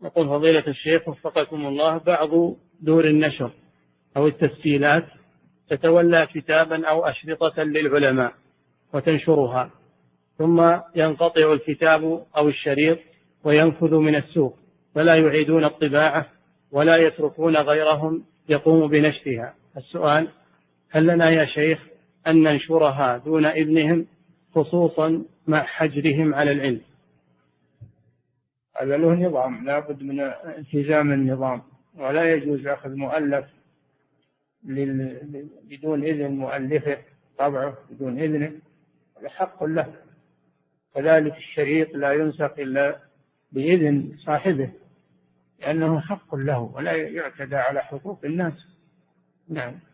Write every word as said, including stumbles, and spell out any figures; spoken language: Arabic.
يقول فضيلة الشيخ وفقكم الله، بعض دور النشر أو التسجيلات تتولى كتابا أو أشرطة للعلماء وتنشرها، ثم ينقطع الكتاب أو الشريط وينفذ من السوق، فلا يعيدون الطباعة ولا يتركون غيرهم يقوم بنشرها. السؤال: هل لنا يا شيخ أن ننشرها دون إذنهم، خصوصا مع حجرهم على العلم؟ هذا له نظام، لا بد من التزام النظام، ولا يجوز أخذ مؤلف بدون إذن مؤلفه، طبعه بدون إذنه، حق له. كذلك الشريط لا ينسخ إلا بإذن صاحبه، لأنه حق له ولا يعتدى على حقوق الناس. نعم.